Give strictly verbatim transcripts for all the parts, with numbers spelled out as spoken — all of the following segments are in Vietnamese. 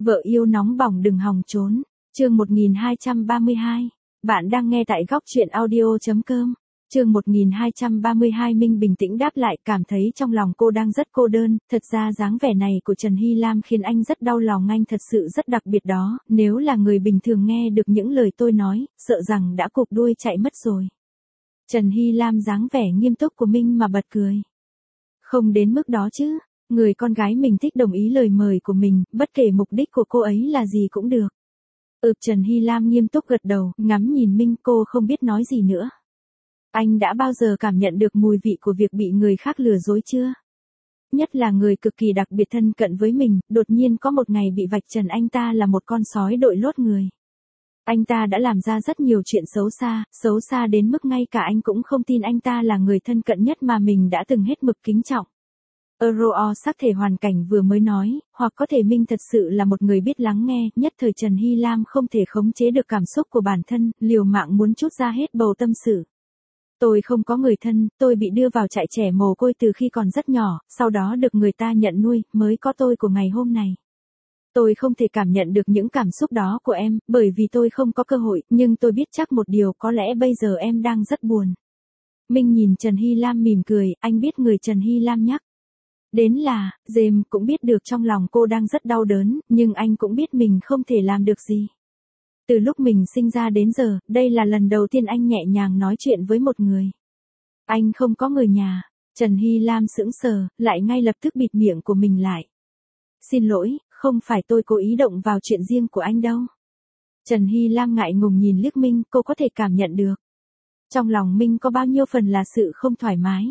Vợ yêu nóng bỏng đừng hòng trốn. Chương một nghìn hai trăm ba mươi hai. Bạn đang nghe tại góc truyện audio chấm com. Chương một nghìn hai trăm ba mươi hai. Minh bình tĩnh đáp lại, cảm thấy trong lòng cô đang rất cô đơn, thật ra dáng vẻ này của Trần Hy Lam khiến anh rất đau lòng, anh thật sự rất đặc biệt đó, nếu là người bình thường nghe được những lời tôi nói, sợ rằng đã cụp đuôi chạy mất rồi. Trần Hy Lam dáng vẻ nghiêm túc của Minh mà bật cười. Không đến mức đó chứ, người con gái mình thích đồng ý lời mời của mình, bất kể mục đích của cô ấy là gì cũng được. Ừm, Trần Hy Lam nghiêm túc gật đầu, ngắm nhìn Minh, cô không biết nói gì nữa. Anh đã bao giờ cảm nhận được mùi vị của việc bị người khác lừa dối chưa? Nhất là người cực kỳ đặc biệt thân cận với mình, đột nhiên có một ngày bị vạch trần anh ta là một con sói đội lốt người. Anh ta đã làm ra rất nhiều chuyện xấu xa, xấu xa đến mức ngay cả anh cũng không tin anh ta là người thân cận nhất mà mình đã từng hết mực kính trọng. Euro sắc thể hoàn cảnh vừa mới nói, hoặc có thể Minh thật sự là một người biết lắng nghe, nhất thời Trần Hy Lam không thể khống chế được cảm xúc của bản thân, liều mạng muốn trút ra hết bầu tâm sự. Tôi không có người thân, tôi bị đưa vào trại trẻ mồ côi từ khi còn rất nhỏ, sau đó được người ta nhận nuôi, mới có tôi của ngày hôm này. Tôi không thể cảm nhận được những cảm xúc đó của em, bởi vì tôi không có cơ hội, nhưng tôi biết chắc một điều, có lẽ bây giờ em đang rất buồn. Minh nhìn Trần Hy Lam mỉm cười, anh biết người Trần Hy Lam nhắc đến là, James cũng biết được trong lòng cô đang rất đau đớn, nhưng anh cũng biết mình không thể làm được gì. Từ lúc mình sinh ra đến giờ, đây là lần đầu tiên anh nhẹ nhàng nói chuyện với một người. Anh không có người nhà. Trần Hy Lam sững sờ, lại ngay lập tức bịt miệng của mình lại. Xin lỗi, không phải tôi cố ý động vào chuyện riêng của anh đâu. Trần Hy Lam ngại ngùng nhìn liếc Minh, cô có thể cảm nhận được. Trong lòng Minh có bao nhiêu phần là sự không thoải mái.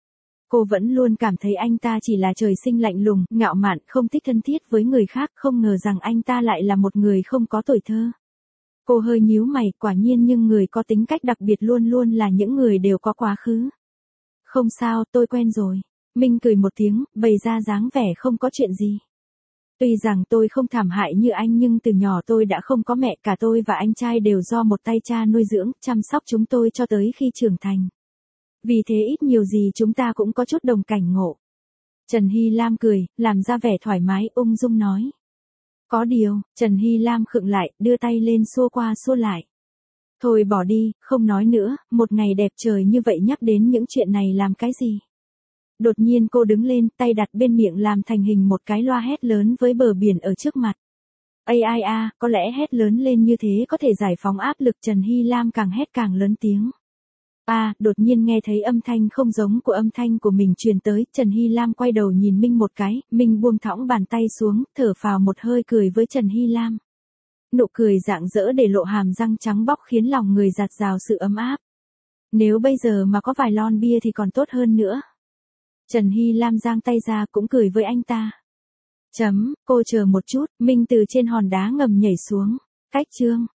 Cô vẫn luôn cảm thấy anh ta chỉ là trời sinh lạnh lùng, ngạo mạn, không thích thân thiết với người khác, không ngờ rằng anh ta lại là một người không có tuổi thơ. Cô hơi nhíu mày, quả nhiên nhưng người có tính cách đặc biệt luôn luôn là những người đều có quá khứ. Không sao, tôi quen rồi. Minh cười một tiếng, bày ra dáng vẻ không có chuyện gì. Tuy rằng tôi không thảm hại như anh nhưng từ nhỏ tôi đã không có mẹ, cả tôi và anh trai đều do một tay cha nuôi dưỡng, chăm sóc chúng tôi cho tới khi trưởng thành. Vì thế ít nhiều gì chúng ta cũng có chút đồng cảnh ngộ. Trần Hy Lam cười, làm ra vẻ thoải mái, ung dung nói. Có điều, Trần Hy Lam khựng lại, đưa tay lên xua qua xua lại. Thôi bỏ đi, không nói nữa, một ngày đẹp trời như vậy nhắc đến những chuyện này làm cái gì? Đột nhiên cô đứng lên, tay đặt bên miệng làm thành hình một cái loa hét lớn với bờ biển ở trước mặt. Ai ai a, có lẽ hét lớn lên như thế có thể giải phóng áp lực, Trần Hy Lam càng hét càng lớn tiếng. A, à, đột nhiên nghe thấy âm thanh không giống của âm thanh của mình truyền tới, Trần Hy Lam quay đầu nhìn Minh một cái, Minh buông thõng bàn tay xuống, thở phào một hơi cười với Trần Hy Lam. Nụ cười rạng rỡ để lộ hàm răng trắng bóc khiến lòng người dạt dào sự ấm áp. Nếu bây giờ mà có vài lon bia thì còn tốt hơn nữa. Trần Hy Lam giang tay ra cũng cười với anh ta. Chấm, cô chờ một chút, Minh từ trên hòn đá ngầm nhảy xuống. Cách chương.